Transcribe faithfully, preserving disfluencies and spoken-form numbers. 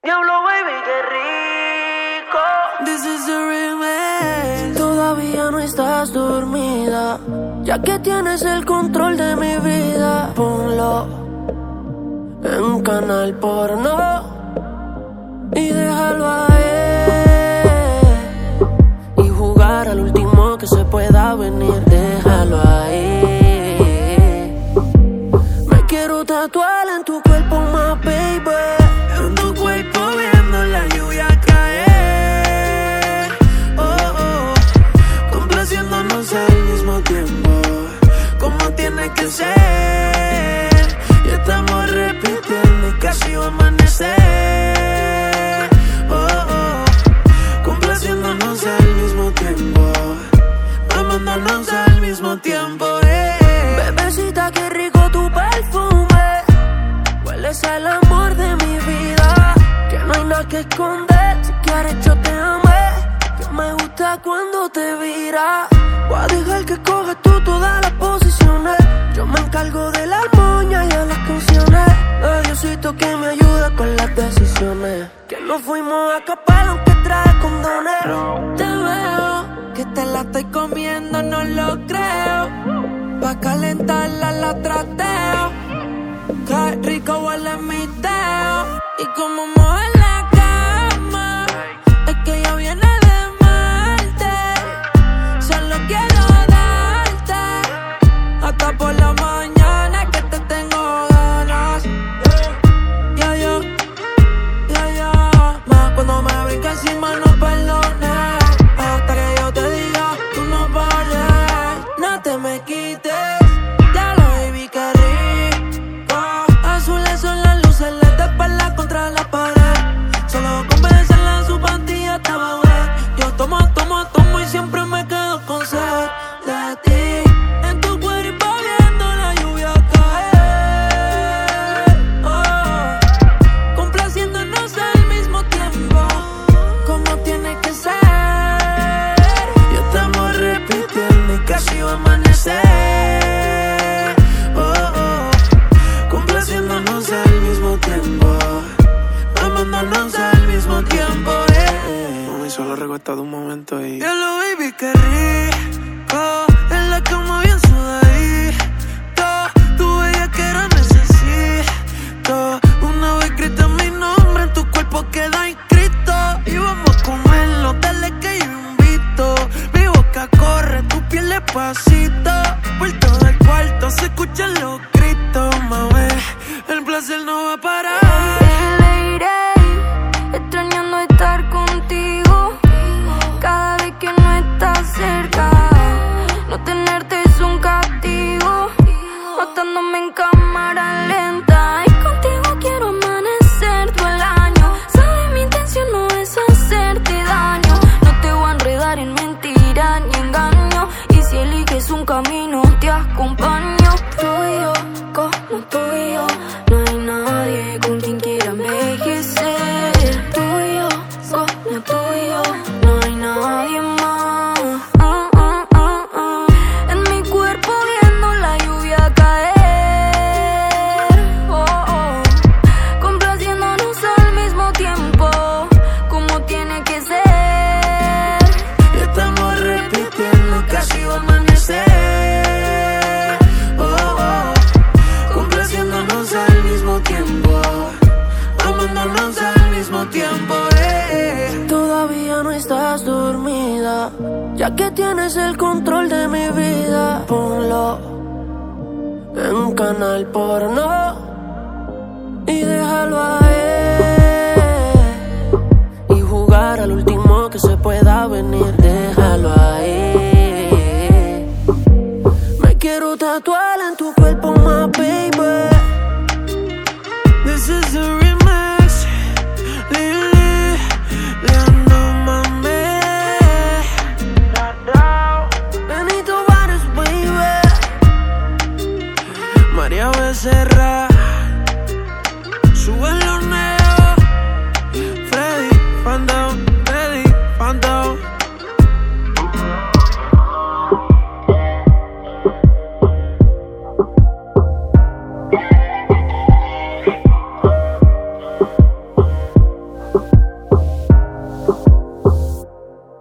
Diablo, baby, qué rico. This is the remix. Todavía no estás dormida, ya que tienes el control de mi vida. Ponlo en un canal porno y déjalo ahí. Y jugar al último que se pueda venir. Déjalo ahí. Me quiero tatuar en tu cuerpo, my baby. En tu cuerpo viendo la lluvia caer. Oh, oh. Complaciéndonos al mismo tiempo, como tiene que ser. Y estamos repitiendo y casi va a amanecer. Oh, oh. Complaciéndonos al mismo tiempo, amándonos al mismo tiempo. eh. Bebecita, qué rico tu perfume. Hueles al amor de mi vida, que no hay nada que esconder. Si quieres yo te amé, que me gusta cuando te vira. Voy a dejar que cojas tú todas las posiciones. Yo me encargo de la armonía y de las canciones. A Diosito que me ayuda con las decisiones. Que nos fuimos a capar aunque trae condones. Te veo que te la estoy comiendo, no lo creo. Pa' calentarla la trateo. Qué rico huele mi dedo. Y como mueve la cama, es que ya viene de Marte. Solo quiero darte hasta por la mañana, que te tengo ganas. Ya yo, ya yo. Más cuando me brinca encima no perdones. Hasta que yo te diga, tú no pares. No te me quites. Ya lo baby, qué rico. Azules son las luces, le de espalda contra la pared. Solo con besarla en su pantilla estaba wet. Yo tomo, tomo, tomo y siempre me quedo con sed de ti. En tu cuerpo viendo la lluvia caer. Oh, complaciéndonos al mismo tiempo, como tiene que ser. Y estamos repitiendo y casi va a amanecer. Oh, oh, complaciéndonos al mismo tiempo, amándonos al mismo tiempo. eh. Mami, solo recuerdo un momento y... Diablo, baby, qué rico. En la cama bien sudadito. Tu bellaquera necesito. Una vez grita mi nombre, en tu cuerpo queda inscrito. Y vamos a comerlo, dale que yo invito. Mi boca corre, tu piel despacito. Por todo el cuarto se escuchan los gritos, mami. El placer no va a parar. Extrañando estar contigo cada vez que no estás cerca. No tenerte es un castigo, matándome en cámara lenta. Y contigo quiero amanecer todo el año. Sabes, mi intención no es hacerte daño. No te voy a enredar en mentiras ni engaño. Y si eliges un camino te acompaño. Tú y yo, como tú y yo, no hay nadie con quien quiera envejecer. Tú y yo, como tú y yo, no hay nadie más. Uh, uh, uh, uh. En mi cuerpo viendo la lluvia caer. Oh, oh. Complaciéndonos al mismo tiempo, como tiene que ser. Y estamos repitiendo, casi va a amanecer. Oh, oh. Complaciéndonos al mismo tiempo, amándonos al mismo tiempo. eh. Todavía no estás dormida, ya que tienes el control de mi vida. Ponlo en un canal porno y déjalo ahí. Y jugar al último que se pueda venir.